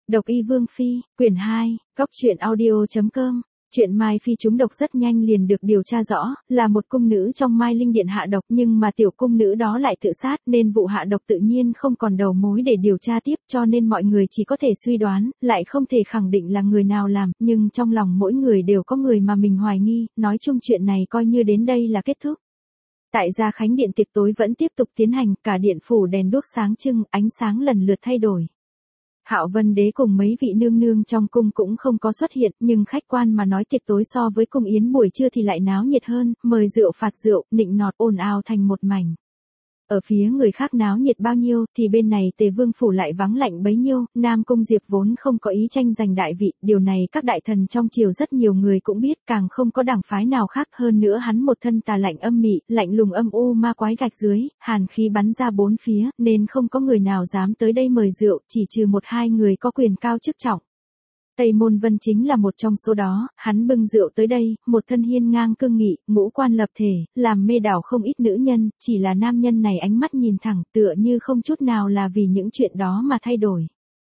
Độc Y Vương Phi, quyển 2, Cóc truyện audio.com. Chuyện Mai Phi trúng độc rất nhanh liền được điều tra rõ, là một cung nữ trong Mai Linh Điện hạ độc, nhưng mà tiểu cung nữ đó lại tự sát, nên vụ hạ độc tự nhiên không còn đầu mối để điều tra tiếp, cho nên mọi người chỉ có thể suy đoán, lại không thể khẳng định là người nào làm, nhưng trong lòng mỗi người đều có người mà mình hoài nghi, nói chung chuyện này coi như đến đây là kết thúc. Tại Gia Khánh Điện tiệc tối vẫn tiếp tục tiến hành, cả điện phủ đèn đuốc sáng trưng, ánh sáng lần lượt thay đổi. Hạo Vân Đế cùng mấy vị nương nương trong cung cũng không có xuất hiện, nhưng khách quan mà nói tiệc tối so với cung yến buổi trưa thì lại náo nhiệt hơn, mời rượu phạt rượu, nịnh nọt ồn ào thành một mảnh. Ở phía người khác náo nhiệt bao nhiêu, thì bên này Tề Vương phủ lại vắng lạnh bấy nhiêu, Nam Cung Diệp vốn không có ý tranh giành đại vị, điều này các đại thần trong triều rất nhiều người cũng biết, càng không có đảng phái nào khác, hơn nữa hắn một thân tà lạnh âm mị, lạnh lùng âm u ma quái gạch dưới, hàn khí bắn ra bốn phía, nên không có người nào dám tới đây mời rượu, chỉ trừ một hai người có quyền cao chức trọng. Tây Môn Vân chính là một trong số đó, hắn bưng rượu tới đây, một thân hiên ngang cương nghị, ngũ quan lập thể, làm mê đảo không ít nữ nhân, chỉ là nam nhân này ánh mắt nhìn thẳng, tựa như không chút nào là vì những chuyện đó mà thay đổi.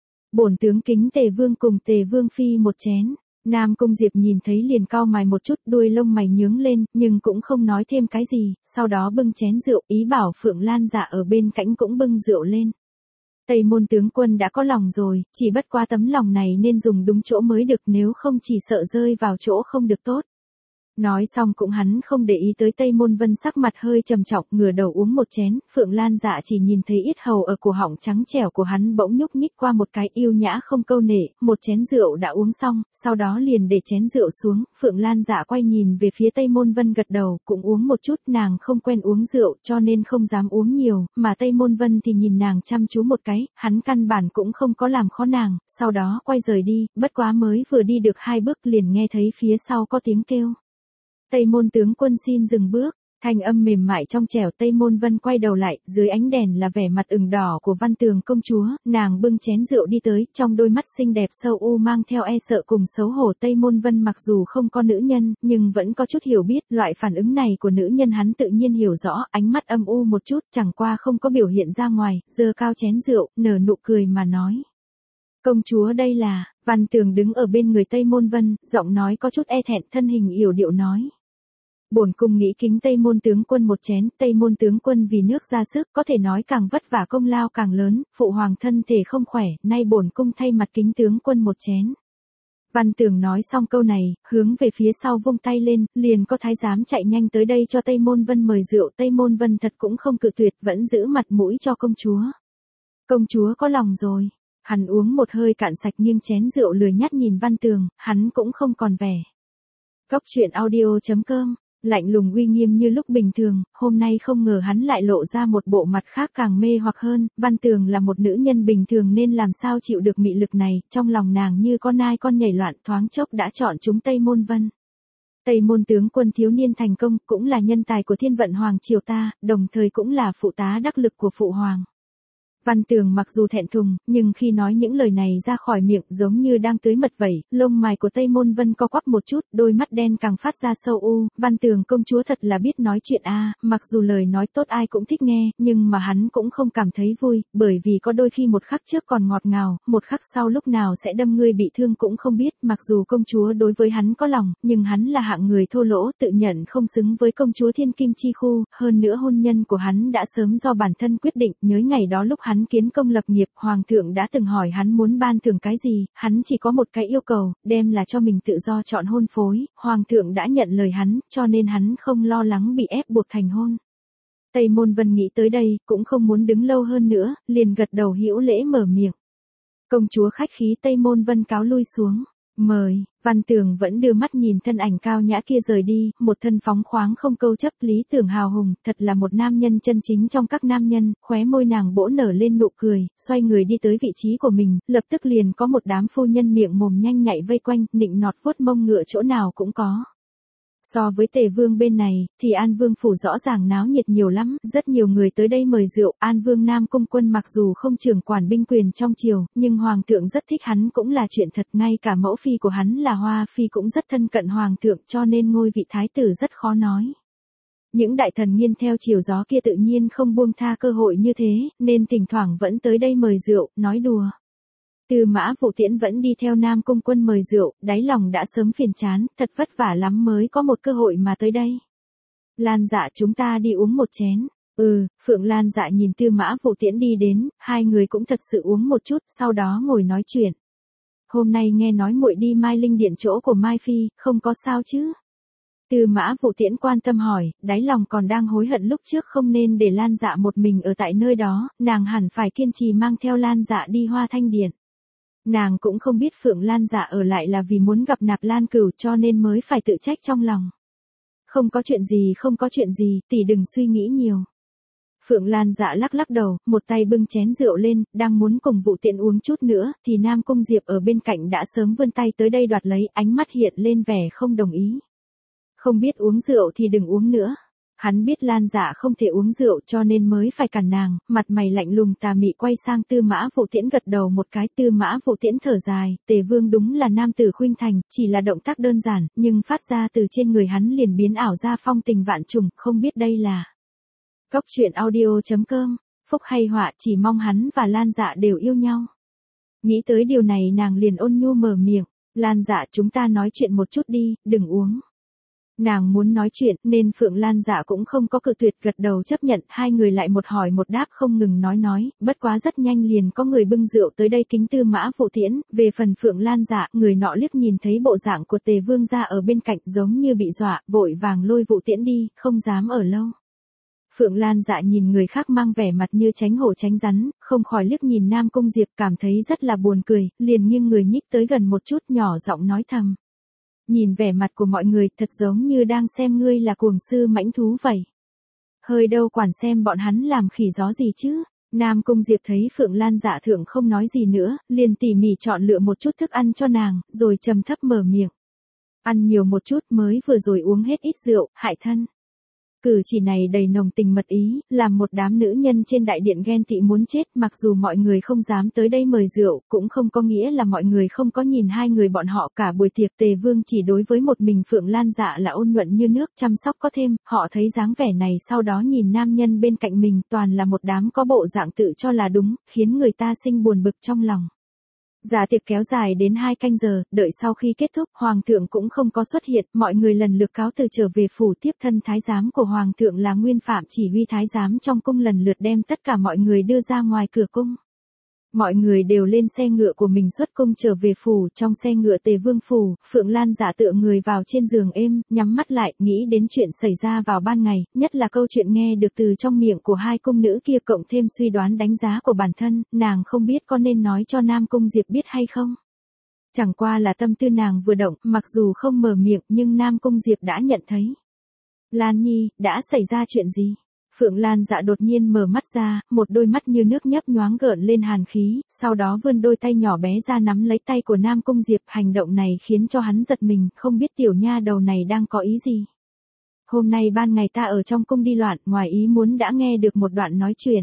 Bổn tướng kính Tề Vương cùng Tề Vương Phi một chén. Nam Cung Diệp nhìn thấy liền cau mày một chút, đuôi lông mày nhướng lên, nhưng cũng không nói thêm cái gì, sau đó bưng chén rượu, ý bảo Phượng Lan Dạ ở bên cạnh cũng bưng rượu lên. Tây Môn tướng quân đã có lòng rồi, chỉ bất qua tấm lòng này nên dùng đúng chỗ mới được, nếu không chỉ sợ rơi vào chỗ không được tốt. Nói xong cũng hắn không để ý tới Tây Môn Vân, sắc mặt hơi trầm trọng, ngửa đầu uống một chén, Phượng Lan Dạ chỉ nhìn thấy yết hầu ở cổ họng trắng trẻo của hắn bỗng nhúc nhích qua một cái, yêu nhã không câu nệ, một chén rượu đã uống xong, sau đó liền để chén rượu xuống, Phượng Lan Dạ quay nhìn về phía Tây Môn Vân gật đầu, cũng uống một chút, nàng không quen uống rượu cho nên không dám uống nhiều, mà Tây Môn Vân thì nhìn nàng chăm chú một cái, hắn căn bản cũng không có làm khó nàng, sau đó quay rời đi, bất quá mới vừa đi được 2 bước liền nghe thấy phía sau có tiếng kêu. Tây Môn tướng quân xin dừng bước, thanh âm mềm mại trong trẻo. Tây Môn Vân quay đầu lại, dưới ánh đèn là vẻ mặt ửng đỏ của Văn Tường công chúa, nàng bưng chén rượu đi tới, trong đôi mắt xinh đẹp sâu u mang theo e sợ cùng xấu hổ. Tây Môn Vân mặc dù không có nữ nhân, nhưng vẫn có chút hiểu biết, loại phản ứng này của nữ nhân hắn tự nhiên hiểu rõ, ánh mắt âm u một chút, chẳng qua không có biểu hiện ra ngoài, giơ cao chén rượu, nở nụ cười mà nói. Công chúa đây là, Văn Tường đứng ở bên người Tây Môn Vân, giọng nói có chút e thẹn, thân hình yểu điệu nói. Bổn cung nghĩ kính Tây Môn tướng quân một chén, Tây Môn tướng quân vì nước ra sức, có thể nói càng vất vả công lao càng lớn, phụ hoàng thân thể không khỏe, nay bổn cung thay mặt kính tướng quân một chén. Văn Tường nói xong câu này, hướng về phía sau vung tay lên, liền có thái giám chạy nhanh tới đây cho Tây Môn Vân mời rượu. Tây Môn Vân thật cũng không cự tuyệt, vẫn giữ mặt mũi cho công chúa. Công chúa có lòng rồi. Hắn uống một hơi cạn sạch nghiêng chén rượu lười nhác nhìn Văn Tường, hắn cũng không còn vẻ. Cóc truyện audio.com. Lạnh lùng uy nghiêm như lúc bình thường, hôm nay không ngờ hắn lại lộ ra một bộ mặt khác càng mê hoặc hơn. Văn Tường là một nữ nhân bình thường nên làm sao chịu được mị lực này, trong lòng nàng như con nai con nhảy loạn, thoáng chốc đã chọn chúng Tây Môn Vân. Tây Môn tướng quân thiếu niên thành công, cũng là nhân tài của Thiên Vận Hoàng triều ta, đồng thời cũng là phụ tá đắc lực của phụ hoàng. Văn Tường mặc dù thẹn thùng, nhưng khi nói những lời này ra khỏi miệng giống như đang tưới mật vậy, lông mày của Tây Môn Vân co quắp một chút, đôi mắt đen càng phát ra sâu u. Văn Tường công chúa thật là biết nói chuyện a, mặc dù lời nói tốt ai cũng thích nghe, nhưng mà hắn cũng không cảm thấy vui, bởi vì có đôi khi một khắc trước còn ngọt ngào, một khắc sau lúc nào sẽ đâm ngươi bị thương cũng không biết. Mặc dù công chúa đối với hắn có lòng, nhưng hắn là hạng người thô lỗ, tự nhận không xứng với công chúa Thiên Kim Chi Khu, hơn nữa hôn nhân của hắn đã sớm do bản thân quyết định. Nhớ ngày đó lúc hắn kiến công lập nghiệp, hoàng thượng đã từng hỏi hắn muốn ban thưởng cái gì, hắn chỉ có một cái yêu cầu, đem là cho mình tự do chọn hôn phối, hoàng thượng đã nhận lời hắn, cho nên hắn không lo lắng bị ép buộc thành hôn. Tây Môn Vân nghĩ tới đây, cũng không muốn đứng lâu hơn nữa, liền gật đầu hữu lễ mở miệng. Công chúa khách khí. Tây Môn Vân cáo lui xuống. Mời. Văn Tường vẫn đưa mắt nhìn thân ảnh cao nhã kia rời đi, một thân phóng khoáng không câu chấp, lý tưởng hào hùng, thật là một nam nhân chân chính trong các nam nhân. Khóe môi nàng bỗng nở lên nụ cười, xoay người đi tới vị trí của mình, lập tức liền có một đám phu nhân miệng mồm nhanh nhạy vây quanh, nịnh nọt vuốt mông ngựa chỗ nào cũng có. So với Tề Vương bên này, thì An Vương phủ rõ ràng náo nhiệt nhiều lắm, rất nhiều người tới đây mời rượu. An Vương Nam Cung Quân mặc dù không trưởng quản binh quyền trong triều, nhưng Hoàng thượng rất thích hắn cũng là chuyện thật, ngay cả mẫu phi của hắn là Hoa Phi cũng rất thân cận Hoàng thượng, cho nên ngôi vị thái tử rất khó nói. Những đại thần nghiêng theo chiều gió kia tự nhiên không buông tha cơ hội như thế, nên thỉnh thoảng vẫn tới đây mời rượu, nói đùa. Tư Mã Vụ Tiễn vẫn đi theo Nam Cung Quân mời rượu, đáy lòng đã sớm phiền chán, thật vất vả lắm mới có một cơ hội mà tới đây. Lan Dạ chúng ta đi uống một chén. Phượng Lan Dạ nhìn Tư Mã Vụ Tiễn đi đến, hai người cũng thật sự uống một chút, sau đó ngồi nói chuyện. Hôm nay nghe nói muội đi Mai Linh Điện chỗ của Mai Phi, không có sao chứ? Tư Mã Vụ Tiễn quan tâm hỏi, đáy lòng còn đang hối hận lúc trước không nên để Lan Dạ một mình ở tại nơi đó, nàng hẳn phải kiên trì mang theo Lan Dạ đi Hoa Thanh Điện. Nàng cũng không biết Phượng Lan Dạ ở lại là vì muốn gặp Nạp Lan Cửu cho nên mới phải tự trách trong lòng. Không có chuyện gì, tỷ đừng suy nghĩ nhiều. Phượng Lan Dạ lắc lắc đầu, một tay bưng chén rượu lên, đang muốn cùng Vụ Tiễn uống chút nữa, thì Nam Cung Diệp ở bên cạnh đã sớm vươn tay tới đây đoạt lấy, ánh mắt hiện lên vẻ không đồng ý. Không biết uống rượu thì đừng uống nữa. Hắn biết Lan Dạ không thể uống rượu cho nên mới phải cản nàng, mặt mày lạnh lùng tà mị quay sang Tư Mã Vụ Tiễn gật đầu một cái. Tư Mã Vụ Tiễn thở dài, Tề Vương đúng là nam tử khuynh thành, chỉ là động tác đơn giản, nhưng phát ra từ trên người hắn liền biến ảo ra phong tình vạn trùng, không biết đây là. Cốc truyện audio.com, phúc hay họa chỉ mong hắn và Lan Dạ đều yêu nhau. Nghĩ tới điều này nàng liền ôn nhu mở miệng, Lan Dạ chúng ta nói chuyện một chút đi, đừng uống. Nàng muốn nói chuyện nên Phượng Lan Dạ cũng không có cự tuyệt gật đầu chấp nhận, hai người lại một hỏi một đáp không ngừng nói, bất quá rất nhanh liền có người bưng rượu tới đây kính Tư Mã Vụ Tiễn, về phần Phượng Lan Dạ, người nọ liếc nhìn thấy bộ dạng của Tề Vương gia ở bên cạnh giống như bị dọa, vội vàng lôi Vụ Tiễn đi, không dám ở lâu. Phượng Lan Dạ nhìn người khác mang vẻ mặt như tránh hổ tránh rắn, không khỏi liếc nhìn Nam Cung Diệp cảm thấy rất là buồn cười, liền nghiêng người nhích tới gần một chút nhỏ giọng nói thầm. Nhìn vẻ mặt của mọi người thật giống như đang xem ngươi là cuồng sư mãnh thú vậy. Hơi đâu quản xem bọn hắn làm khỉ gió gì chứ. Nam Cung Diệp thấy Phượng Lan Dạ thượng không nói gì nữa, liền tỉ mỉ chọn lựa một chút thức ăn cho nàng, rồi trầm thấp mở miệng. Ăn nhiều một chút mới vừa rồi uống hết ít rượu, hại thân. Cử chỉ này đầy nồng tình mật ý, làm một đám nữ nhân trên đại điện ghen tị muốn chết, mặc dù mọi người không dám tới đây mời rượu, cũng không có nghĩa là mọi người không có nhìn hai người bọn họ cả buổi tiệc. Tề Vương chỉ đối với một mình Phượng Lan Dạ là ôn nhuận như nước, chăm sóc có thêm, họ thấy dáng vẻ này sau đó nhìn nam nhân bên cạnh mình toàn là một đám có bộ dạng tự cho là đúng, khiến người ta sinh buồn bực trong lòng. Dạ tiệc kéo dài đến 2 canh giờ, đợi sau khi kết thúc, Hoàng thượng cũng không có xuất hiện, mọi người lần lượt cáo từ trở về phủ. Tiếp thân thái giám của Hoàng thượng là Nguyên Phạm chỉ huy thái giám trong cung lần lượt đem tất cả mọi người đưa ra ngoài cửa cung. Mọi người đều lên xe ngựa của mình xuất cung trở về phủ, trong xe ngựa Tề Vương phủ, Phượng Lan Dạ tựa người vào trên giường êm, nhắm mắt lại, nghĩ đến chuyện xảy ra vào ban ngày, nhất là câu chuyện nghe được từ trong miệng của hai cung nữ kia cộng thêm suy đoán đánh giá của bản thân, nàng không biết có nên nói cho Nam Cung Diệp biết hay không. Chẳng qua là tâm tư nàng vừa động, mặc dù không mở miệng nhưng Nam Cung Diệp đã nhận thấy. Lan Nhi, đã xảy ra chuyện gì? Phượng Lan Dạ đột nhiên mở mắt ra, một đôi mắt như nước nhấp nhoáng gợn lên hàn khí, sau đó vươn đôi tay nhỏ bé ra nắm lấy tay của Nam Cung Diệp, hành động này khiến cho hắn giật mình, không biết tiểu nha đầu này đang có ý gì. Hôm nay ban ngày ta ở trong cung đi loạn, ngoài ý muốn đã nghe được một đoạn nói chuyện.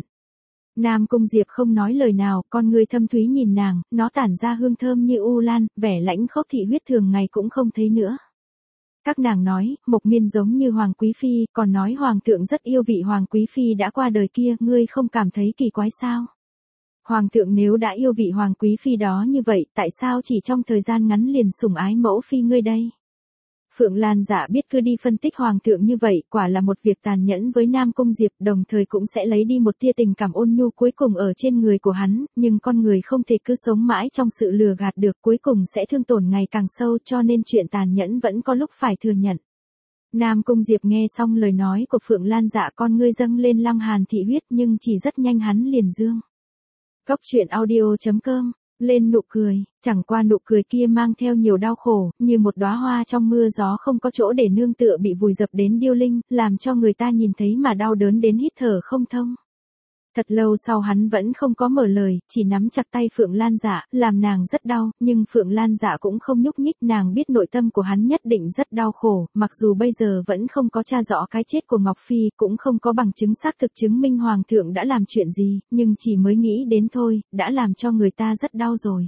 Nam Cung Diệp không nói lời nào, con người thâm thúy nhìn nàng, nó tản ra hương thơm như u lan, vẻ lãnh khốc thị huyết thường ngày cũng không thấy nữa. Các nàng nói, Mộc Miên giống như Hoàng Quý Phi, còn nói Hoàng thượng rất yêu vị Hoàng Quý Phi đã qua đời kia, ngươi không cảm thấy kỳ quái sao? Hoàng thượng nếu đã yêu vị Hoàng Quý Phi đó như vậy, tại sao chỉ trong thời gian ngắn liền sủng ái mẫu phi ngươi đây? Phượng Lan Dạ biết cứ đi phân tích Hoàng thượng như vậy, quả là một việc tàn nhẫn với Nam Cung Diệp, đồng thời cũng sẽ lấy đi một tia tình cảm ôn nhu cuối cùng ở trên người của hắn, nhưng con người không thể cứ sống mãi trong sự lừa gạt được, cuối cùng sẽ thương tổn ngày càng sâu, cho nên chuyện tàn nhẫn vẫn có lúc phải thừa nhận. Nam Cung Diệp nghe xong lời nói của Phượng Lan Dạ, con ngươi dâng lên lăng hàn thị huyết, nhưng chỉ rất nhanh hắn liền dương. Cốc truyện audio.com lên nụ cười, chẳng qua nụ cười kia mang theo nhiều đau khổ, như một đóa hoa trong mưa gió không có chỗ để nương tựa bị vùi dập đến điêu linh, làm cho người ta nhìn thấy mà đau đớn đến hít thở không thông. Thật lâu sau hắn vẫn không có mở lời, chỉ nắm chặt tay Phượng Lan Dạ, làm nàng rất đau, nhưng Phượng Lan Dạ cũng không nhúc nhích, nàng biết nội tâm của hắn nhất định rất đau khổ, mặc dù bây giờ vẫn không có tra rõ cái chết của Ngọc Phi, cũng không có bằng chứng xác thực chứng minh Hoàng thượng đã làm chuyện gì, nhưng chỉ mới nghĩ đến thôi, đã làm cho người ta rất đau rồi.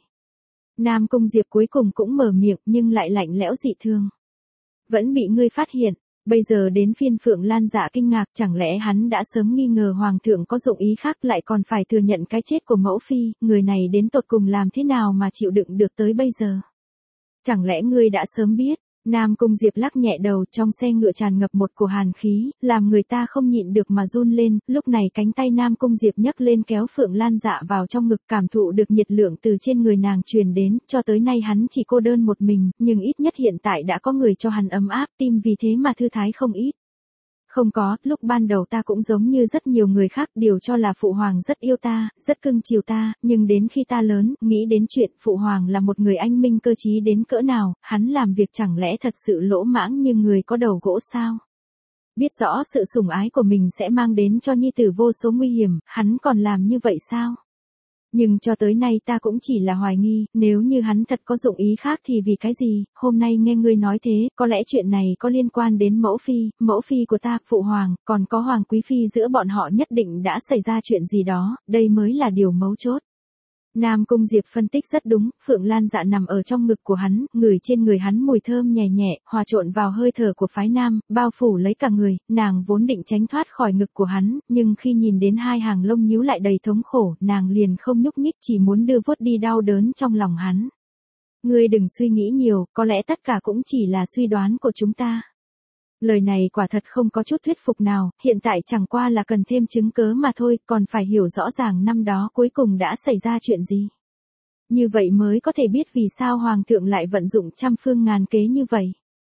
Nam Cung Diệp cuối cùng cũng mở miệng nhưng lại lạnh lẽo dị thường. Vẫn bị ngươi phát hiện. Bây giờ đến phiên Phượng Lan Dạ kinh ngạc, chẳng lẽ hắn đã sớm nghi ngờ hoàng thượng có dụng ý khác, lại còn phải thừa nhận cái chết của mẫu phi, người này đến tột cùng làm thế nào mà chịu đựng được tới bây giờ? Chẳng lẽ ngươi đã sớm biết? Nam Cung Diệp lắc nhẹ đầu, trong xe ngựa tràn ngập một cổ hàn khí, làm người ta không nhịn được mà run lên, lúc này cánh tay Nam Cung Diệp nhấc lên kéo Phượng Lan Dạ vào trong ngực, cảm thụ được nhiệt lượng từ trên người nàng truyền đến, cho tới nay hắn chỉ cô đơn một mình, nhưng ít nhất hiện tại đã có người cho hắn ấm áp, tim vì thế mà thư thái không ít. Không có, lúc ban đầu ta cũng giống như rất nhiều người khác, điều cho là phụ hoàng rất yêu ta, rất cưng chiều ta, nhưng đến khi ta lớn, nghĩ đến chuyện phụ hoàng là một người anh minh cơ trí đến cỡ nào, hắn làm việc chẳng lẽ thật sự lỗ mãng như người có đầu gỗ sao? Biết rõ sự sủng ái của mình sẽ mang đến cho nhi tử vô số nguy hiểm, hắn còn làm như vậy sao? Nhưng cho tới nay ta cũng chỉ là hoài nghi, nếu như hắn thật có dụng ý khác thì vì cái gì, hôm nay nghe ngươi nói thế, có lẽ chuyện này có liên quan đến mẫu phi của ta, phụ hoàng, còn có hoàng quý phi, giữa bọn họ nhất định đã xảy ra chuyện gì đó, đây mới là điều mấu chốt. Nam Cung Diệp phân tích rất đúng, Phượng Lan Dạ nằm ở trong ngực của hắn, ngửi trên người hắn mùi thơm nhẹ nhẹ, hòa trộn vào hơi thở của phái nam, bao phủ lấy cả người, nàng vốn định tránh thoát khỏi ngực của hắn, nhưng khi nhìn đến hai hàng lông nhíu lại đầy thống khổ, nàng liền không nhúc nhích, chỉ muốn đưa vuốt đi đau đớn trong lòng hắn. Ngươi đừng suy nghĩ nhiều, có lẽ tất cả cũng chỉ là suy đoán của chúng ta. Lời này quả thật không có chút thuyết phục nào, hiện tại chẳng qua là cần thêm chứng cớ mà thôi, còn phải hiểu rõ ràng năm đó cuối cùng đã xảy ra chuyện gì. Như vậy mới có thể biết vì sao hoàng thượng lại vận dụng trăm phương ngàn kế như vậy.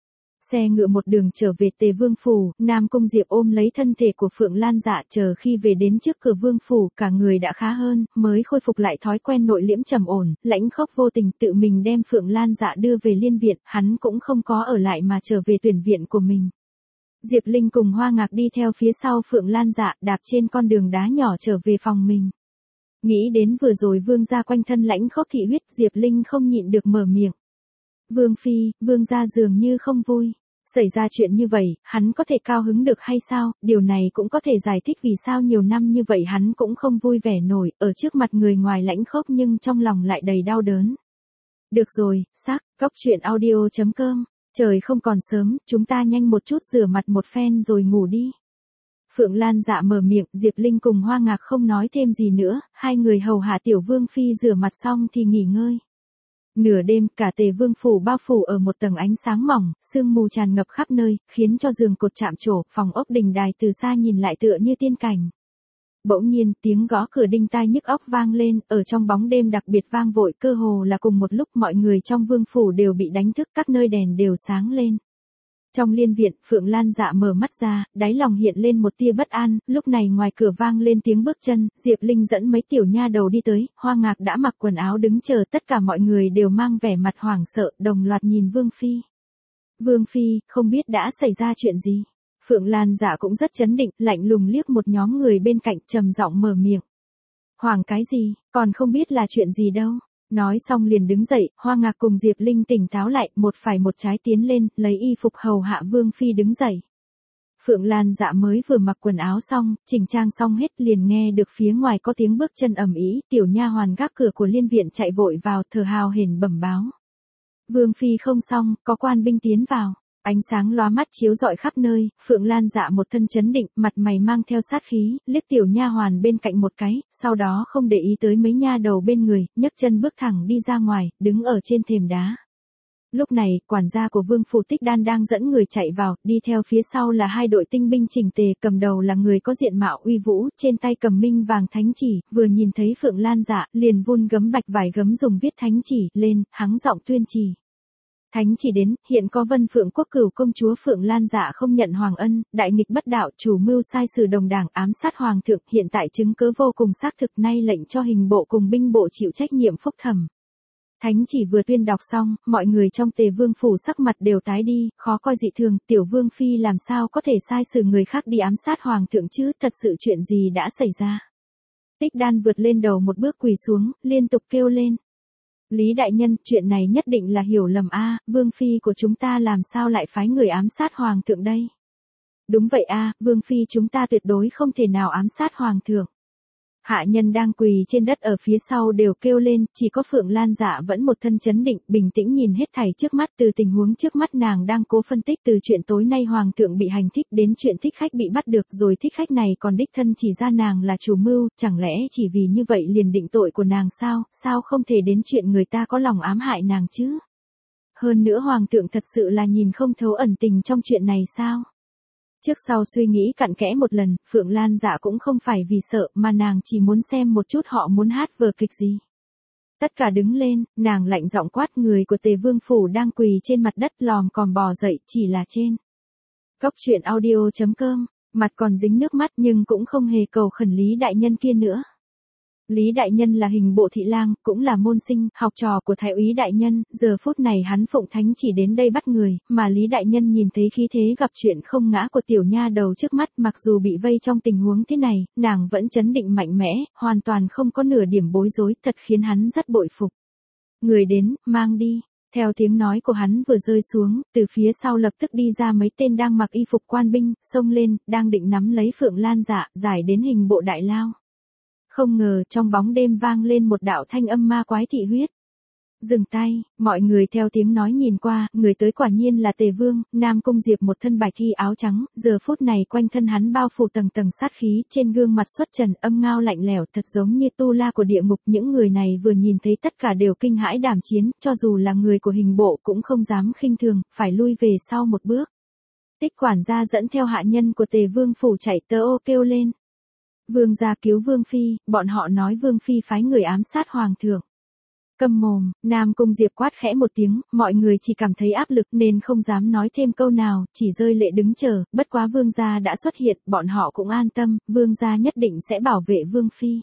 Xe ngựa một đường trở về Tề Vương phủ, Nam Cung Diệp ôm lấy thân thể của Phượng Lan Dạ, chờ khi về đến trước cửa vương phủ, cả người đã khá hơn, mới khôi phục lại thói quen nội liễm trầm ổn, Lãnh Khốc vô tình tự mình đem Phượng Lan Dạ đưa về liên viện, hắn cũng không có ở lại mà trở về tuyển viện của mình. Diệp Linh cùng Hoa Ngạc đi theo phía sau Phượng Lan Dạ, đạp trên con đường đá nhỏ trở về phòng mình. Nghĩ đến vừa rồi vương gia quanh thân Lãnh Khốc thị huyết, Diệp Linh không nhịn được mở miệng. Vương phi, vương gia dường như không vui. Xảy ra chuyện như vậy, hắn có thể cao hứng được hay sao? Điều này cũng có thể giải thích vì sao nhiều năm như vậy hắn cũng không vui vẻ nổi, ở trước mặt người ngoài Lãnh Khốc nhưng trong lòng lại đầy đau đớn. Được rồi, Góc truyện audio.com. Trời không còn sớm, chúng ta nhanh một chút rửa mặt một phen rồi ngủ đi. Phượng Lan Dạ mở miệng, Diệp Linh cùng Hoa Ngạc không nói thêm gì nữa, hai người hầu hạ tiểu vương phi rửa mặt xong thì nghỉ ngơi. Nửa đêm, cả Tề Vương phủ bao phủ ở một tầng ánh sáng mỏng, sương mù tràn ngập khắp nơi, khiến cho giường cột chạm trổ, phòng ốc đình đài từ xa nhìn lại tựa như tiên cảnh. Bỗng nhiên, tiếng gõ cửa đinh tai nhức óc vang lên, ở trong bóng đêm đặc biệt vang vội, cơ hồ là cùng một lúc mọi người trong vương phủ đều bị đánh thức, các nơi đèn đều sáng lên. Trong liên viện, Phượng Lan Dạ mở mắt ra, đáy lòng hiện lên một tia bất an, lúc này ngoài cửa vang lên tiếng bước chân, Diệp Linh dẫn mấy tiểu nha đầu đi tới, Hoa Ngạc đã mặc quần áo đứng chờ, tất cả mọi người đều mang vẻ mặt hoảng sợ, đồng loạt nhìn Vương Phi. Vương Phi, không biết đã xảy ra chuyện gì? Phượng Lan Dạ cũng rất chấn định, lạnh lùng liếc một nhóm người bên cạnh, trầm giọng mở miệng. Hoàng cái gì, còn không biết là chuyện gì đâu. Nói xong liền đứng dậy, Hoa Ngạc cùng Diệp Linh tỉnh táo lại, một phải một trái tiến lên, lấy y phục hầu hạ Vương Phi đứng dậy. Phượng Lan Dạ mới vừa mặc quần áo xong, chỉnh trang xong hết liền nghe được phía ngoài có tiếng bước chân ầm ĩ, tiểu nha hoàn gác cửa của liên viện chạy vội vào, thở hào hển bẩm báo. Vương Phi không xong, có quan binh tiến vào. Ánh sáng lóa mắt chiếu rọi khắp nơi, Phượng Lan Dạ một thân chấn định, mặt mày mang theo sát khí, liếc tiểu nha hoàn bên cạnh một cái, sau đó không để ý tới mấy nha đầu bên người, nhấc chân bước thẳng đi ra ngoài, đứng ở trên thềm đá. Lúc này, quản gia của Vương phủ Tích Đan đang dẫn người chạy vào, đi theo phía sau là hai đội tinh binh chỉnh tề, cầm đầu là người có diện mạo uy vũ, trên tay cầm minh vàng thánh chỉ, vừa nhìn thấy Phượng Lan Dạ, liền vun gấm bạch vải gấm dùng viết thánh chỉ lên, hắng giọng tuyên chỉ. Thánh chỉ đến, hiện có Vân Phượng Quốc cửu công chúa Phượng Lan Dạ không nhận hoàng ân, đại nghịch bất đạo, chủ mưu sai sử đồng đảng ám sát hoàng thượng, hiện tại chứng cứ vô cùng xác thực, nay lệnh cho hình bộ cùng binh bộ chịu trách nhiệm phúc thẩm. Thánh chỉ vừa tuyên đọc xong, mọi người trong Tề Vương phủ sắc mặt đều tái đi, khó coi dị thường, tiểu vương phi làm sao có thể sai sử người khác đi ám sát hoàng thượng chứ, thật sự chuyện gì đã xảy ra. Tích Đan vượt lên đầu một bước quỳ xuống, liên tục kêu lên. Lý đại nhân, chuyện này nhất định là hiểu lầm a, vương phi của chúng ta làm sao lại phái người ám sát hoàng thượng đây? Đúng vậy a, vương phi chúng ta tuyệt đối không thể nào ám sát hoàng thượng. Hạ nhân đang quỳ trên đất ở phía sau đều kêu lên, chỉ có Phượng Lan Dạ vẫn một thân chấn định, bình tĩnh nhìn hết thảy trước mắt, từ tình huống trước mắt nàng đang cố phân tích, từ chuyện tối nay hoàng thượng bị hành thích đến chuyện thích khách bị bắt được, rồi thích khách này còn đích thân chỉ ra nàng là chủ mưu, chẳng lẽ chỉ vì như vậy liền định tội của nàng sao, sao không thể đến chuyện người ta có lòng ám hại nàng chứ? Hơn nữa hoàng thượng thật sự là nhìn không thấu ẩn tình trong chuyện này sao? Trước sau suy nghĩ cặn kẽ một lần, Phượng Lan Dạ cũng không phải vì sợ mà nàng chỉ muốn xem một chút họ muốn hát vở kịch gì. Tất cả đứng lên, nàng lạnh giọng quát, người của Tề Vương Phủ đang quỳ trên mặt đất lòm còm bò dậy, chỉ là trên. Cốc truyện audio.com, mặt còn dính nước mắt nhưng cũng không hề cầu khẩn Lý đại nhân kia nữa. Lý đại nhân là hình bộ thị lang, cũng là môn sinh, học trò của thái úy đại nhân, giờ phút này hắn phụng thánh chỉ đến đây bắt người, mà Lý đại nhân nhìn thấy khí thế gặp chuyện không ngã của tiểu nha đầu trước mắt, mặc dù bị vây trong tình huống thế này, nàng vẫn chấn định mạnh mẽ, hoàn toàn không có nửa điểm bối rối, thật khiến hắn rất bội phục. Người đến, mang đi. Theo tiếng nói của hắn vừa rơi xuống, từ phía sau lập tức đi ra mấy tên đang mặc y phục quan binh, xông lên, đang định nắm lấy Phượng Lan Dạ, giải đến hình bộ đại lao. Không ngờ trong bóng đêm vang lên một đạo thanh âm ma quái thị huyết. Dừng tay, mọi người theo tiếng nói nhìn qua, người tới quả nhiên là Tề Vương, Nam Cung Diệp một thân bạch thi áo trắng, giờ phút này quanh thân hắn bao phủ tầng tầng sát khí, trên gương mặt xuất trần âm ngao lạnh lẽo thật giống như tu la của địa ngục. Những người này vừa nhìn thấy tất cả đều kinh hãi đảm chiến, cho dù là người của hình bộ cũng không dám khinh thường, phải lui về sau một bước. Tích quản gia dẫn theo hạ nhân của Tề Vương Phủ chạy tơ ô kêu lên. Vương gia cứu Vương Phi, bọn họ nói Vương Phi phái người ám sát Hoàng thượng. Câm mồm, Nam Cung Diệp quát khẽ một tiếng, mọi người chỉ cảm thấy áp lực nên không dám nói thêm câu nào, chỉ rơi lệ đứng chờ, bất quá Vương gia đã xuất hiện, bọn họ cũng an tâm, Vương gia nhất định sẽ bảo vệ Vương Phi.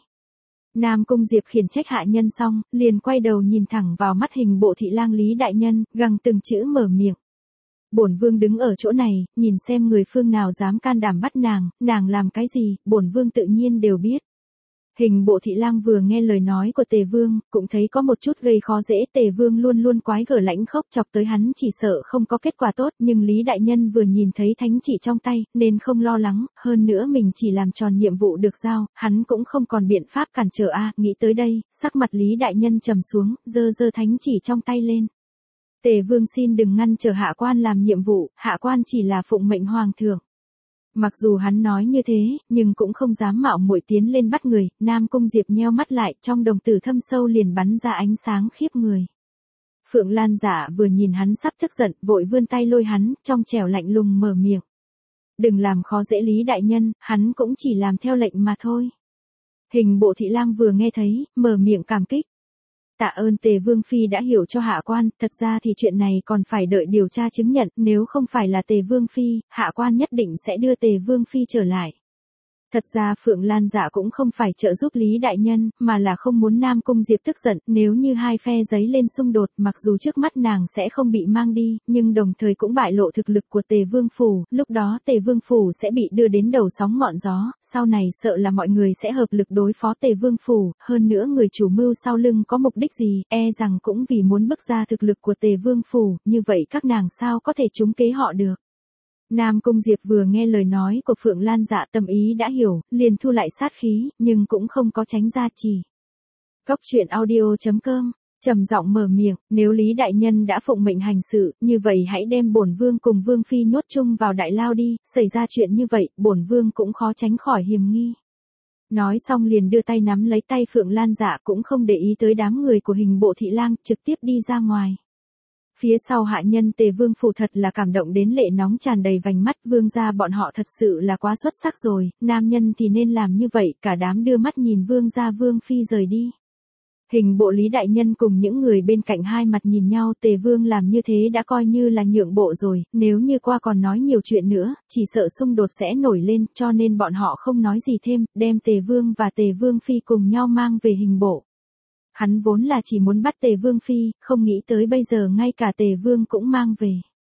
Nam Cung Diệp khiển trách hạ nhân xong, liền quay đầu nhìn thẳng vào mắt hình bộ thị lang Lý đại nhân, gằn từng chữ mở miệng. Bổn vương đứng ở chỗ này, nhìn xem người phương nào dám can đảm bắt nàng làm cái gì, bổn vương tự nhiên đều biết. Hình bộ thị lang vừa nghe lời nói của Tề Vương, cũng thấy có một chút gây khó dễ, Tề Vương luôn luôn quái gở lãnh khốc chọc tới hắn chỉ sợ không có kết quả tốt, nhưng Lý đại nhân vừa nhìn thấy thánh chỉ trong tay, nên không lo lắng, hơn nữa mình chỉ làm tròn nhiệm vụ được giao, hắn cũng không còn biện pháp cản trở nghĩ tới đây, sắc mặt Lý đại nhân trầm xuống, giơ thánh chỉ trong tay lên. Tề Vương xin đừng ngăn trở hạ quan làm nhiệm vụ, hạ quan chỉ là phụng mệnh hoàng thượng. Mặc dù hắn nói như thế, nhưng cũng không dám mạo muội tiến lên bắt người, Nam Cung Diệp nheo mắt lại, trong đồng tử thâm sâu liền bắn ra ánh sáng khiếp người. Phượng Lan Dạ vừa nhìn hắn sắp tức giận, vội vươn tay lôi hắn, trong trẻo lạnh lùng mở miệng. Đừng làm khó dễ Lý đại nhân, hắn cũng chỉ làm theo lệnh mà thôi. Hình bộ thị lang vừa nghe thấy, mở miệng cảm kích. Tạ ơn Tề Vương Phi đã hiểu cho hạ quan, thật ra thì chuyện này còn phải đợi điều tra chứng nhận, nếu không phải là Tề Vương Phi, hạ quan nhất định sẽ đưa Tề Vương Phi trở lại. Thật ra Phượng Lan Dạ cũng không phải trợ giúp Lý đại nhân, mà là không muốn Nam Cung Diệp tức giận, nếu như hai phe giấy lên xung đột, mặc dù trước mắt nàng sẽ không bị mang đi, nhưng đồng thời cũng bại lộ thực lực của Tề Vương Phủ, lúc đó Tề Vương Phủ sẽ bị đưa đến đầu sóng ngọn gió, sau này sợ là mọi người sẽ hợp lực đối phó Tề Vương Phủ, hơn nữa người chủ mưu sau lưng có mục đích gì, rằng cũng vì muốn bức ra thực lực của Tề Vương Phủ, như vậy các nàng sao có thể trúng kế họ được. Nam Cung Diệp vừa nghe lời nói của Phượng Lan Dạ tâm ý đã hiểu, liền thu lại sát khí, nhưng cũng không có tránh ra chỉ. Cốc truyện audio.com, trầm giọng mở miệng, nếu Lý đại nhân đã phụng mệnh hành sự, như vậy hãy đem bổn vương cùng Vương Phi nhốt chung vào đại lao đi, xảy ra chuyện như vậy, bổn vương cũng khó tránh khỏi hiềm nghi. Nói xong liền đưa tay nắm lấy tay Phượng Lan Dạ cũng không để ý tới đám người của hình bộ thị lang, trực tiếp đi ra ngoài. Phía sau hạ nhân Tề Vương Phủ thật là cảm động đến lệ nóng tràn đầy vành mắt, vương gia bọn họ thật sự là quá xuất sắc rồi, nam nhân thì nên làm như vậy, cả đám đưa mắt nhìn vương gia Vương Phi rời đi. Hình bộ Lý đại nhân cùng những người bên cạnh hai mặt nhìn nhau, Tề Vương làm như thế đã coi như là nhượng bộ rồi, nếu như qua còn nói nhiều chuyện nữa, chỉ sợ xung đột sẽ nổi lên, cho nên bọn họ không nói gì thêm, đem Tề Vương và Tề Vương Phi cùng nhau mang về hình bộ. Hắn vốn là chỉ muốn bắt Tề Vương Phi, không nghĩ tới bây giờ ngay cả Tề Vương cũng mang về.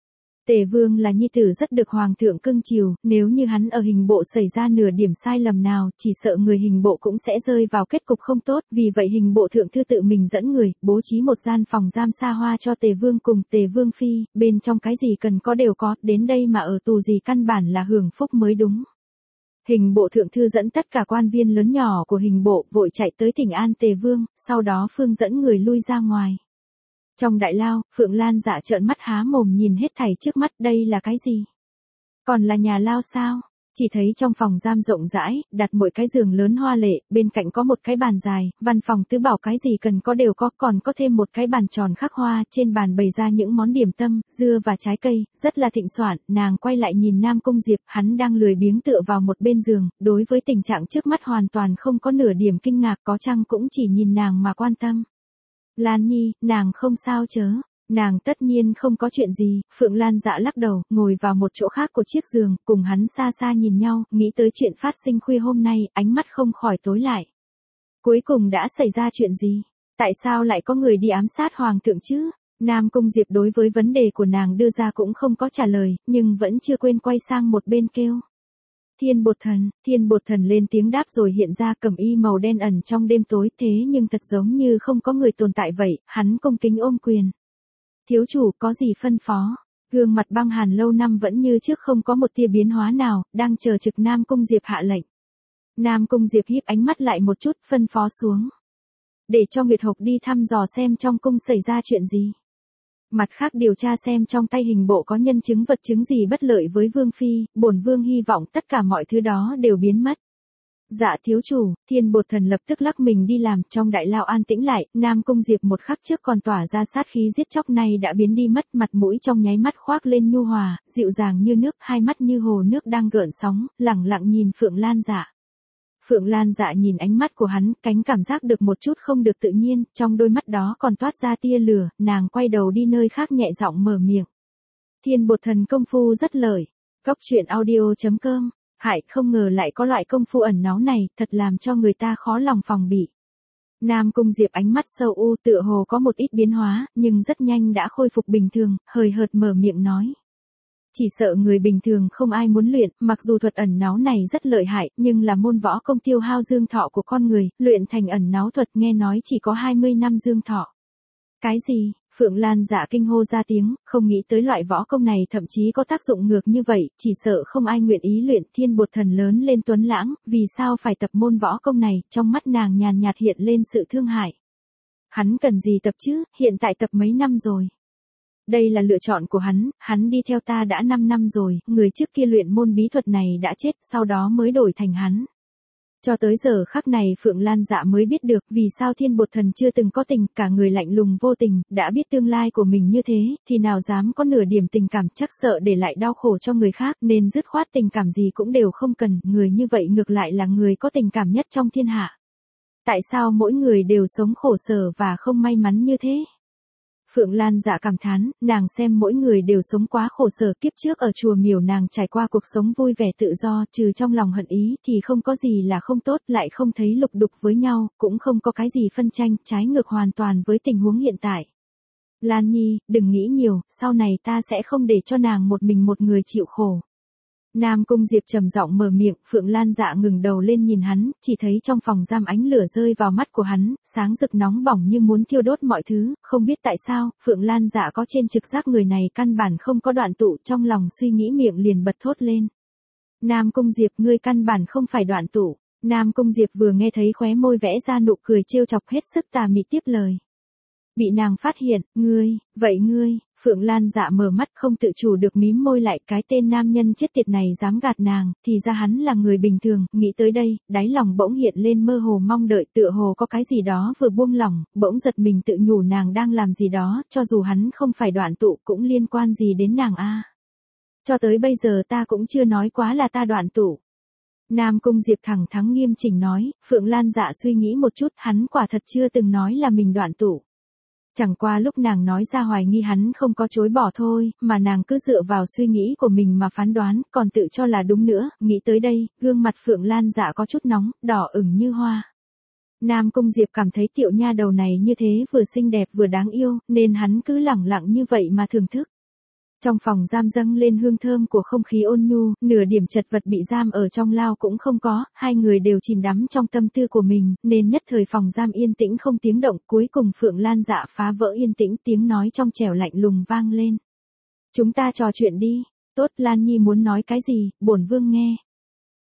Tề Vương là nhi tử rất được hoàng thượng cưng chiều, nếu như hắn ở hình bộ xảy ra nửa điểm sai lầm nào, chỉ sợ người hình bộ cũng sẽ rơi vào kết cục không tốt, vì vậy hình bộ thượng thư tự mình dẫn người, bố trí một gian phòng giam xa hoa cho Tề Vương cùng Tề Vương Phi, bên trong cái gì cần có đều có, đến đây mà ở tù gì căn bản là hưởng phúc mới đúng. Hình bộ thượng thư dẫn tất cả quan viên lớn nhỏ của hình bộ vội chạy tới thỉnh an Tề Vương, sau đó Phương dẫn người lui ra ngoài. Trong đại lao, Phượng Lan Dạ trợn mắt há mồm nhìn hết thảy trước mắt, đây là cái gì? Còn là nhà lao sao? Chỉ thấy trong phòng giam rộng rãi, đặt mỗi cái giường lớn hoa lệ, bên cạnh có một cái bàn dài, văn phòng tứ bảo cái gì cần có đều có, còn có thêm một cái bàn tròn khắc hoa, trên bàn bày ra những món điểm tâm, dưa và trái cây, rất là thịnh soạn. Nàng quay lại nhìn Nam Cung Diệp, hắn đang lười biếng tựa vào một bên giường, đối với tình trạng trước mắt hoàn toàn không có nửa điểm kinh ngạc, có chăng cũng chỉ nhìn nàng mà quan tâm. Lan Nhi, nàng không sao chớ. Nàng tất nhiên không có chuyện gì, Phượng Lan Dạ lắc đầu, ngồi vào một chỗ khác của chiếc giường, cùng hắn xa xa nhìn nhau, nghĩ tới chuyện phát sinh khuya hôm nay, ánh mắt không khỏi tối lại. Cuối cùng đã xảy ra chuyện gì? Tại sao lại có người đi ám sát hoàng thượng chứ? Nam Cung Diệp đối với vấn đề của nàng đưa ra cũng không có trả lời, nhưng vẫn chưa quên quay sang một bên kêu. Thiên bột thần lên tiếng đáp rồi hiện ra cẩm y màu đen ẩn trong đêm tối, thế nhưng thật giống như không có người tồn tại vậy, hắn cung kính ôm quyền. Thiếu chủ có gì phân phó? Gương mặt băng hàn lâu năm vẫn như trước không có một tia biến hóa nào, đang chờ trực Nam Cung Diệp hạ lệnh. Nam Cung Diệp híp ánh mắt lại một chút, phân phó xuống. Để cho Nguyệt Hộc đi thăm dò xem trong cung xảy ra chuyện gì. Mặt khác điều tra xem trong tay hình bộ có nhân chứng vật chứng gì bất lợi với Vương Phi, bổn Vương hy vọng tất cả mọi thứ đó đều biến mất. Dạ thiếu chủ, Thiên bột thần lập tức lắc mình đi làm, trong đại lao an tĩnh lại, Nam Cung Diệp một khắc trước còn tỏa ra sát khí giết chóc này đã biến đi mất, mặt mũi trong nháy mắt khoác lên nhu hòa, dịu dàng như nước, hai mắt như hồ nước đang gợn sóng, lẳng lặng nhìn Phượng Lan Dạ. Phượng Lan Dạ nhìn ánh mắt của hắn, cánh cảm giác được một chút không được tự nhiên, trong đôi mắt đó còn toát ra tia lửa, nàng quay đầu đi nơi khác nhẹ giọng mở miệng. Thiên bột thần công phu rất lợi. Góc truyện audio.com. Hại, không ngờ lại có loại công phu ẩn náu này, thật làm cho người ta khó lòng phòng bị. Nam Cung Diệp ánh mắt sâu u tựa hồ có một ít biến hóa, nhưng rất nhanh đã khôi phục bình thường, hời hợt mở miệng nói. Chỉ sợ người bình thường không ai muốn luyện, mặc dù thuật ẩn náu này rất lợi hại, nhưng là môn võ công tiêu hao dương thọ của con người, luyện thành ẩn náu thuật nghe nói chỉ có 20 năm dương thọ. Cái gì? Phượng Lan Dạ kinh hô ra tiếng, không nghĩ tới loại võ công này thậm chí có tác dụng ngược như vậy, chỉ sợ không ai nguyện ý luyện. Thiên bột thần lớn lên tuấn lãng, vì sao phải tập môn võ công này, trong mắt nàng nhàn nhạt hiện lên sự thương hại. Hắn cần gì tập chứ, hiện tại tập mấy năm rồi. Đây là lựa chọn của hắn đi theo ta đã 5 năm rồi, người trước kia luyện môn bí thuật này đã chết, sau đó mới đổi thành hắn. Cho tới giờ khắc này Phượng Lan Dạ mới biết được vì sao Thiên bột thần chưa từng có tình, cả người lạnh lùng vô tình, đã biết tương lai của mình như thế, thì nào dám có nửa điểm tình cảm, chắc sợ để lại đau khổ cho người khác, nên dứt khoát tình cảm gì cũng đều không cần, người như vậy ngược lại là người có tình cảm nhất trong thiên hạ. Tại sao mỗi người đều sống khổ sở và không may mắn như thế? Phượng Lan Dạ cảm thán, nàng xem mỗi người đều sống quá khổ sở, kiếp trước ở chùa Miểu nàng trải qua cuộc sống vui vẻ tự do, trừ trong lòng hận ý thì không có gì là không tốt, lại không thấy lục đục với nhau, cũng không có cái gì phân tranh, trái ngược hoàn toàn với tình huống hiện tại. Lan Nhi, đừng nghĩ nhiều, sau này ta sẽ không để cho nàng một mình một người chịu khổ. Nam Cung Diệp trầm giọng mở miệng, Phượng Lan Dạ ngừng đầu lên nhìn hắn, chỉ thấy trong phòng giam ánh lửa rơi vào mắt của hắn, sáng rực nóng bỏng như muốn thiêu đốt mọi thứ, không biết tại sao, Phượng Lan Dạ có trên trực giác người này căn bản không có đoạn tụ, trong lòng suy nghĩ miệng liền bật thốt lên. Nam Cung Diệp, ngươi căn bản không phải đoạn tụ. Nam Cung Diệp vừa nghe thấy khóe môi vẽ ra nụ cười trêu chọc hết sức tà mị tiếp lời. Bị nàng phát hiện, ngươi, Phượng Lan Dạ mở mắt không tự chủ được mím môi lại, cái tên nam nhân chết tiệt này dám gạt nàng, thì ra hắn là người bình thường, nghĩ tới đây, đáy lòng bỗng hiện lên mơ hồ mong đợi, tựa hồ có cái gì đó vừa buông lỏng, bỗng giật mình tự nhủ nàng đang làm gì đó, cho dù hắn không phải đoạn tụ cũng liên quan gì đến nàng a. Cho tới bây giờ ta cũng chưa nói quá là ta đoạn tụ. Nam Cung Diệp thẳng thắn nghiêm chỉnh nói, Phượng Lan Dạ suy nghĩ một chút, hắn quả thật chưa từng nói là mình đoạn tụ. Chẳng qua lúc nàng nói ra hoài nghi hắn không có chối bỏ thôi, mà nàng cứ dựa vào suy nghĩ của mình mà phán đoán, còn tự cho là đúng nữa, nghĩ tới đây, gương mặt Phượng Lan Dạ có chút nóng, đỏ ửng như hoa. Nam Cung Diệp cảm thấy tiểu nha đầu này như thế vừa xinh đẹp vừa đáng yêu, nên hắn cứ lẳng lặng như vậy mà thưởng thức. Trong phòng giam dâng lên hương thơm của không khí ôn nhu, nửa điểm chật vật bị giam ở trong lao cũng không có, hai người đều chìm đắm trong tâm tư của mình, nên nhất thời phòng giam yên tĩnh không tiếng động, cuối cùng Phượng Lan Dạ phá vỡ yên tĩnh, tiếng nói trong trẻo lạnh lùng vang lên. Chúng ta trò chuyện đi, tốt, Lan Nhi muốn nói cái gì, bổn vương nghe.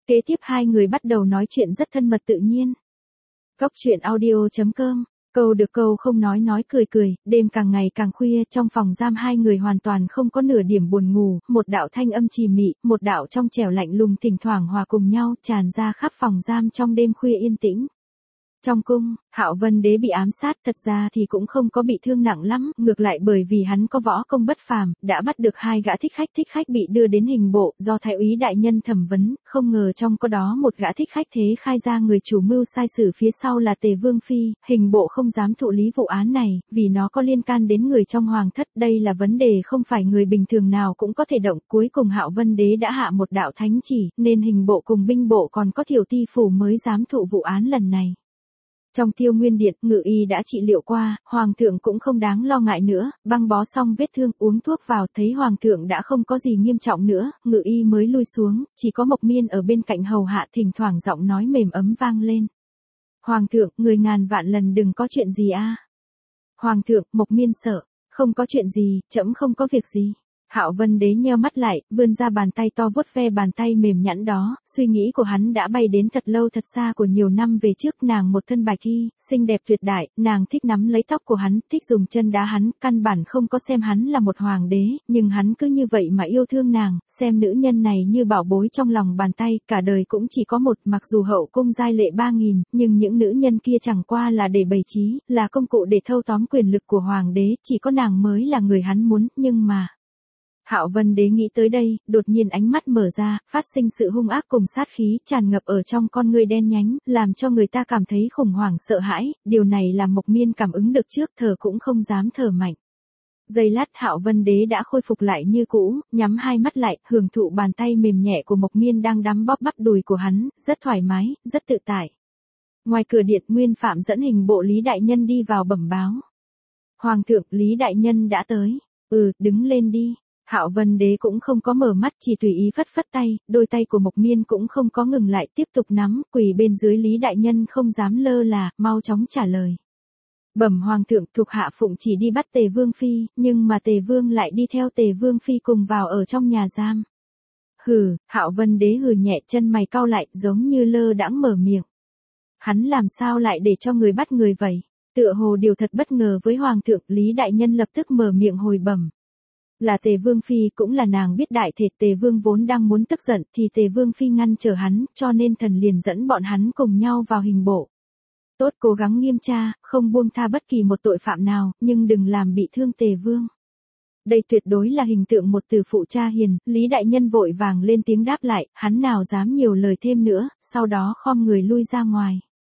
Kế tiếp hai người bắt đầu nói chuyện rất thân mật tự nhiên. Cốc truyện audio.com. Câu được câu không nói cười cười, đêm càng ngày càng khuya, trong phòng giam hai người hoàn toàn không có nửa điểm buồn ngủ, một đạo thanh âm trì mị, một đạo trong trẻo lạnh lùng thỉnh thoảng hòa cùng nhau, tràn ra khắp phòng giam trong đêm khuya yên tĩnh. Trong cung, Hạo Vân Đế bị ám sát, thật ra thì cũng không có bị thương nặng lắm, ngược lại bởi vì hắn có võ công bất phàm, đã bắt được hai gã thích khách bị đưa đến hình bộ, do thái úy đại nhân thẩm vấn, không ngờ trong có đó một gã thích khách thế khai ra người chủ mưu sai sử phía sau là Tề Vương phi, hình bộ không dám thụ lý vụ án này, vì nó có liên can đến người trong hoàng thất, đây là vấn đề không phải người bình thường nào cũng có thể động, cuối cùng Hạo Vân Đế đã hạ một đạo thánh chỉ, nên hình bộ cùng binh bộ còn có Thiểu Ti phủ mới dám thụ vụ án lần này. Trong Tiêu Nguyên Điện, Ngự Y đã trị liệu qua, Hoàng thượng cũng không đáng lo ngại nữa, băng bó xong vết thương, uống thuốc vào, thấy Hoàng thượng đã không có gì nghiêm trọng nữa, Ngự Y mới lui xuống, chỉ có Mộc Miên ở bên cạnh hầu hạ, thỉnh thoảng giọng nói mềm ấm vang lên. Hoàng thượng, người ngàn vạn lần đừng có chuyện gì a. Hoàng thượng, Mộc Miên sợ, không có chuyện gì, trẫm không có việc gì. Hạo Vân Đế nheo mắt lại, vươn ra bàn tay to vuốt ve bàn tay mềm nhẵn đó, suy nghĩ của hắn đã bay đến thật lâu thật xa của nhiều năm về trước, nàng một thân bạch y, xinh đẹp tuyệt đại, nàng thích nắm lấy tóc của hắn, thích dùng chân đá hắn, căn bản không có xem hắn là một hoàng đế, nhưng hắn cứ như vậy mà yêu thương nàng, xem nữ nhân này như bảo bối trong lòng bàn tay, cả đời cũng chỉ có một, mặc dù hậu cung giai lệ 3000, nhưng những nữ nhân kia chẳng qua là để bày trí, là công cụ để thâu tóm quyền lực của hoàng đế, chỉ có nàng mới là người hắn muốn, nhưng mà... Hạo Vân Đế nghĩ tới đây, đột nhiên ánh mắt mở ra, phát sinh sự hung ác cùng sát khí tràn ngập ở trong con ngươi đen nhánh, làm cho người ta cảm thấy khủng hoảng sợ hãi, điều này làm Mộc Miên cảm ứng được trước, thở cũng không dám thở mạnh. Giây lát Hạo Vân Đế đã khôi phục lại như cũ, nhắm hai mắt lại, hưởng thụ bàn tay mềm nhẹ của Mộc Miên đang đắm bóp bắp đùi của hắn, rất thoải mái, rất tự tại. Ngoài cửa điện, Nguyên Phạm dẫn hình bộ Lý Đại Nhân đi vào bẩm báo. Hoàng thượng, Lý Đại Nhân đã tới. Đứng lên đi. Hạo Vân Đế cũng không có mở mắt, chỉ tùy ý phất phất tay, đôi tay của Mộc Miên cũng không có ngừng lại, tiếp tục nắm, quỳ bên dưới. Lý Đại Nhân không dám lơ là, mau chóng trả lời. Bẩm Hoàng thượng, thuộc hạ phụng chỉ đi bắt Tề Vương phi, nhưng mà Tề Vương lại đi theo Tề Vương phi cùng vào ở trong nhà giam. Hừ, Hạo Vân Đế hừ nhẹ, chân mày cau lại, giống như lơ đãng mở miệng. Hắn làm sao lại để cho người bắt người vậy? Tựa hồ điều thật bất ngờ với Hoàng thượng, Lý Đại Nhân lập tức mở miệng hồi bẩm. Là Tề Vương phi, cũng là nàng biết đại thể Tề Vương vốn đang muốn tức giận, thì Tề Vương phi ngăn trở hắn, cho nên thần liền dẫn bọn hắn cùng nhau vào hình bộ. Tốt, cố gắng nghiêm tra, không buông tha bất kỳ một tội phạm nào, nhưng đừng làm bị thương Tề Vương. Đây tuyệt đối là hình tượng một từ phụ cha hiền, Lý Đại Nhân vội vàng lên tiếng đáp lại, hắn nào dám nhiều lời thêm nữa, sau đó khom người lui ra ngoài.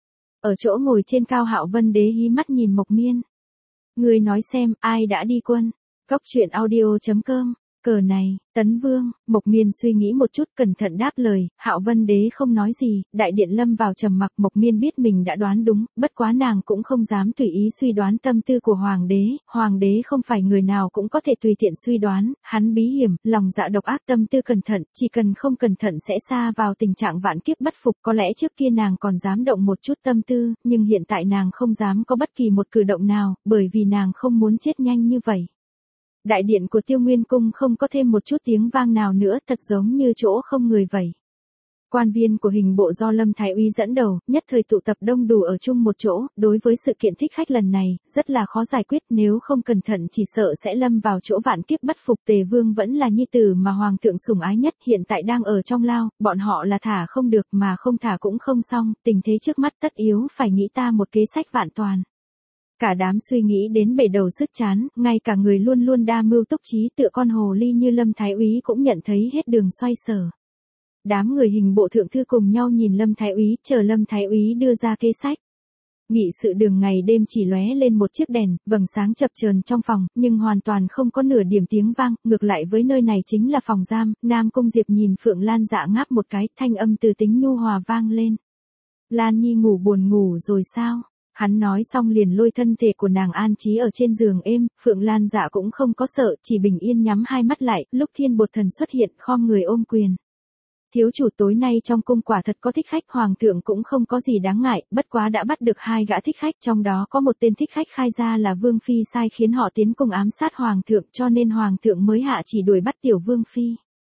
Ở chỗ ngồi trên cao, Hạo Vân Đế hí mắt nhìn Mộc Miên. Người nói xem, ai đã đi quân? Cốc truyện audio.com. Cờ này, Tấn Vương. Mộc Miên suy nghĩ một chút, cẩn thận đáp lời. Hạo Vân Đế không nói gì, đại điện lâm vào trầm mặc. Mộc Miên biết mình đã đoán đúng, bất quá nàng cũng không dám tùy ý suy đoán tâm tư của hoàng đế. Hoàng đế không phải người nào cũng có thể tùy tiện suy đoán, hắn bí hiểm, lòng dạ độc ác, tâm tư cẩn thận, chỉ cần không cẩn thận sẽ sa vào tình trạng vạn kiếp bất phục. Có lẽ trước kia nàng còn dám động một chút tâm tư, nhưng hiện tại nàng không dám có bất kỳ một cử động nào, bởi vì nàng không muốn chết nhanh như vậy. Đại điện của Tiêu Nguyên Cung không có thêm một chút tiếng vang nào nữa, thật giống như chỗ không người vậy. Quan viên của hình bộ do Lâm Thái Úy dẫn đầu, nhất thời tụ tập đông đủ ở chung một chỗ, đối với sự kiện thích khách lần này, rất là khó giải quyết, nếu không cẩn thận chỉ sợ sẽ lâm vào chỗ vạn kiếp bất phục. Tề Vương vẫn là nhi tử mà Hoàng thượng sủng ái nhất, hiện tại đang ở trong lao, bọn họ là thả không được mà không thả cũng không xong, tình thế trước mắt tất yếu phải nghĩ ta một kế sách vạn toàn. Cả đám suy nghĩ đến bể đầu sứt chán, ngay cả người luôn luôn đa mưu túc trí tựa con hồ ly như Lâm Thái Úy cũng nhận thấy hết đường xoay sở. Đám người hình bộ thượng thư cùng nhau nhìn Lâm Thái Úy, chờ Lâm Thái Úy đưa ra kế sách. Nghị sự đường ngày đêm chỉ lóe lên một chiếc đèn, vầng sáng chập chờn trong phòng, nhưng hoàn toàn không có nửa điểm tiếng vang, ngược lại với nơi này chính là phòng giam. Nam Cung Diệp nhìn Phượng Lan Dạ ngáp một cái, thanh âm từ tính nhu hòa vang lên. Lan Nhi ngủ buồn ngủ rồi sao? Hắn nói xong liền lôi thân thể của nàng an trí ở trên giường êm, Phượng Lan Dạ cũng không có sợ, chỉ bình yên nhắm hai mắt lại, lúc Thiên Bột Thần xuất hiện, khom người ôm quyền. Thiếu chủ, tối nay trong cung quả thật có thích khách, Hoàng thượng cũng không có gì đáng ngại, bất quá đã bắt được hai gã thích khách, trong đó có một tên thích khách khai ra là Vương Phi sai khiến họ tiến cung ám sát Hoàng thượng, cho nên Hoàng thượng mới hạ chỉ đuổi bắt tiểu Vương Phi.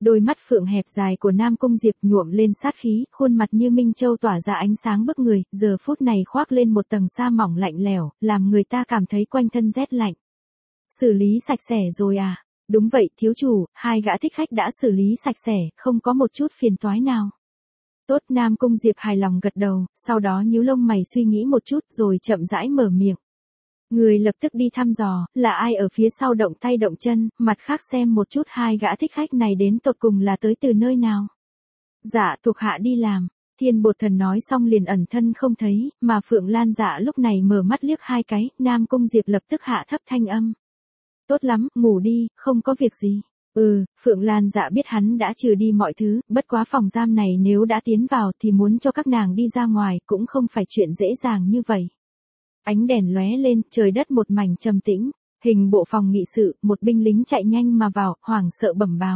Đôi mắt phượng hẹp dài của Nam Cung Diệp nhuộm lên sát khí, khuôn mặt như minh châu tỏa ra ánh sáng bức người, giờ phút này khoác lên một tầng sa mỏng lạnh lẽo, làm người ta cảm thấy quanh thân rét lạnh. Xử lý sạch sẽ rồi à? Đúng vậy, thiếu chủ, hai gã thích khách đã xử lý sạch sẽ, không có một chút phiền toái nào. Tốt, Nam Cung Diệp hài lòng gật đầu, sau đó nhíu lông mày suy nghĩ một chút rồi chậm rãi mở miệng. Người lập tức đi thăm dò, là ai ở phía sau động tay động chân, mặt khác xem một chút hai gã thích khách này đến tột cùng là tới từ nơi nào. Dạ, thuộc hạ đi làm. Thiên Bột Thần nói xong liền ẩn thân không thấy, mà Phượng Lan Dạ lúc này mở mắt liếc hai cái, Nam Cung Diệp lập tức hạ thấp thanh âm. Tốt lắm, ngủ đi, không có việc gì. Phượng Lan Dạ biết hắn đã trừ đi mọi thứ, bất quá phòng giam này nếu đã tiến vào thì muốn cho các nàng đi ra ngoài cũng không phải chuyện dễ dàng như vậy. Ánh đèn lóe lên, trời đất một mảnh trầm tĩnh, hình bộ phòng nghị sự, một binh lính chạy nhanh mà vào, hoảng sợ bẩm báo.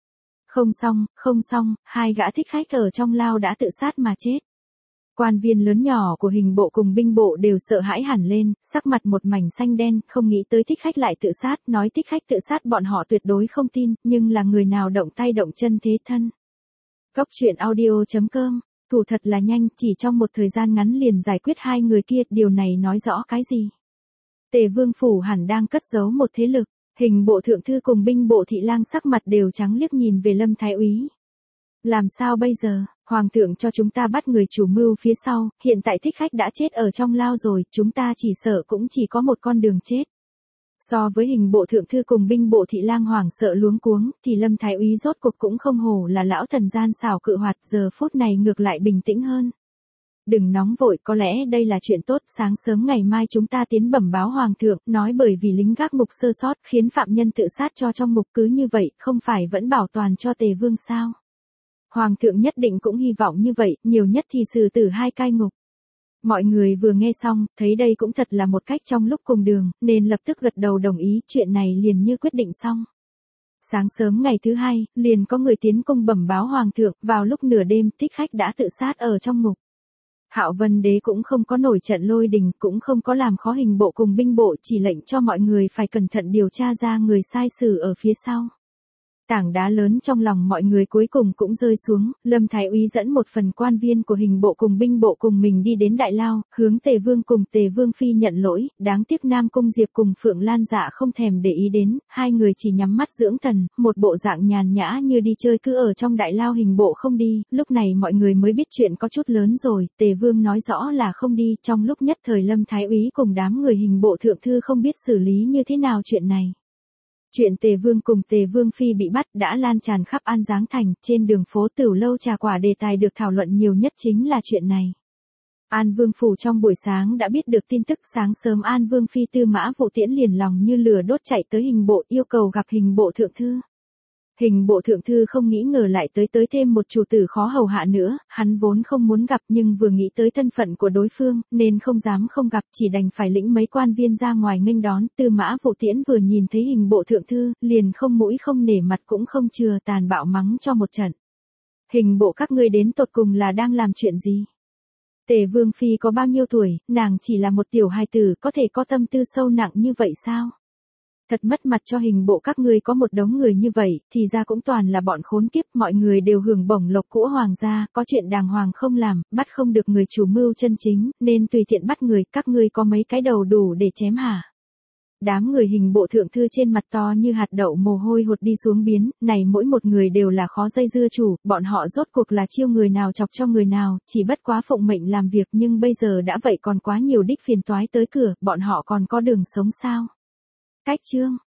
Không xong, hai gã thích khách ở trong lao đã tự sát mà chết. Quan viên lớn nhỏ của hình bộ cùng binh bộ đều sợ hãi hẳn lên, sắc mặt một mảnh xanh đen, không nghĩ tới thích khách lại tự sát, nói thích khách tự sát bọn họ tuyệt đối không tin, nhưng là người nào động tay động chân thế thân. Cốc truyện audio.com, thủ thật là nhanh, chỉ trong một thời gian ngắn liền giải quyết hai người kia, điều này nói rõ cái gì? Tề Vương phủ hẳn đang cất giấu một thế lực, hình bộ thượng thư cùng binh bộ thị lang sắc mặt đều trắng liếc nhìn về Lâm Thái Úy. Làm sao bây giờ, Hoàng thượng cho chúng ta bắt người chủ mưu phía sau, hiện tại thích khách đã chết ở trong lao rồi, chúng ta chỉ sợ cũng chỉ có một con đường chết. So với hình bộ thượng thư cùng binh bộ thị lang hoảng sợ luống cuống, thì Lâm Thái Úy rốt cuộc cũng không hổ là lão thần gian xảo cự hoạt, giờ phút này ngược lại bình tĩnh hơn. Đừng nóng vội, có lẽ đây là chuyện tốt, sáng sớm ngày mai chúng ta tiến bẩm báo Hoàng thượng, nói bởi vì lính gác ngục sơ sót khiến phạm nhân tự sát cho trong ngục, cứ như vậy, không phải vẫn bảo toàn cho Tề Vương sao? Hoàng thượng nhất định cũng hy vọng như vậy, nhiều nhất thì xử tử hai cai ngục. Mọi người vừa nghe xong, thấy đây cũng thật là một cách trong lúc cùng đường, nên lập tức gật đầu đồng ý, chuyện này liền như quyết định xong. Sáng sớm ngày thứ hai, liền có người tiến cung bẩm báo Hoàng thượng, vào lúc nửa đêm, thích khách đã tự sát ở trong ngục. Hạo Vân Đế cũng không có nổi trận lôi đình, cũng không có làm khó hình bộ cùng binh bộ, chỉ lệnh cho mọi người phải cẩn thận điều tra ra người sai xử ở phía sau. Tảng đá lớn trong lòng mọi người cuối cùng cũng rơi xuống, Lâm Thái Úy dẫn một phần quan viên của hình bộ cùng binh bộ cùng mình đi đến đại lao, hướng Tề Vương cùng Tề Vương Phi nhận lỗi, đáng tiếc Nam Cung Diệp cùng Phượng Lan Dạ không thèm để ý đến, hai người chỉ nhắm mắt dưỡng thần, một bộ dạng nhàn nhã như đi chơi cứ ở trong đại lao hình bộ không đi, lúc này mọi người mới biết chuyện có chút lớn rồi, Tề Vương nói rõ là không đi, trong lúc nhất thời Lâm Thái Úy cùng đám người hình bộ thượng thư không biết xử lý như thế nào chuyện này. Chuyện Tề Vương cùng Tề Vương Phi bị bắt đã lan tràn khắp An Giáng Thành, trên đường phố Tửu Lâu Trà Quả đề tài được thảo luận nhiều nhất chính là chuyện này. An Vương Phủ trong buổi sáng đã biết được tin tức, sáng sớm An Vương Phi Tư Mã Vụ Tiễn liền lòng như lửa đốt chạy tới hình bộ yêu cầu gặp hình bộ thượng thư. Hình bộ thượng thư không nghĩ ngờ lại tới thêm một chủ tử khó hầu hạ nữa, hắn vốn không muốn gặp nhưng vừa nghĩ tới thân phận của đối phương, nên không dám không gặp, chỉ đành phải lĩnh mấy quan viên ra ngoài nghênh đón. Tư Mã Vụ Tiễn vừa nhìn thấy hình bộ thượng thư, liền không mũi không nể mặt cũng không chừa, tàn bạo mắng cho một trận. Hình bộ các ngươi đến tột cùng là đang làm chuyện gì? Tề Vương Phi có bao nhiêu tuổi, nàng chỉ là một tiểu hài tử, có thể có tâm tư sâu nặng như vậy sao? Thật mất mặt cho hình bộ các ngươi, có một đống người như vậy, thì ra cũng toàn là bọn khốn kiếp, mọi người đều hưởng bổng lộc của hoàng gia, có chuyện đàng hoàng không làm, bắt không được người chủ mưu chân chính, nên tùy tiện bắt người, các ngươi có mấy cái đầu đủ để chém hả? Đám người hình bộ thượng thư trên mặt to như hạt đậu mồ hôi hột đi xuống biến, này mỗi một người đều là khó dây dưa chủ, bọn họ rốt cuộc là chiêu người nào chọc cho người nào, chỉ bất quá phụng mệnh làm việc nhưng bây giờ đã vậy còn quá nhiều đích phiền toái tới cửa, bọn họ còn có đường sống sao? Cách chương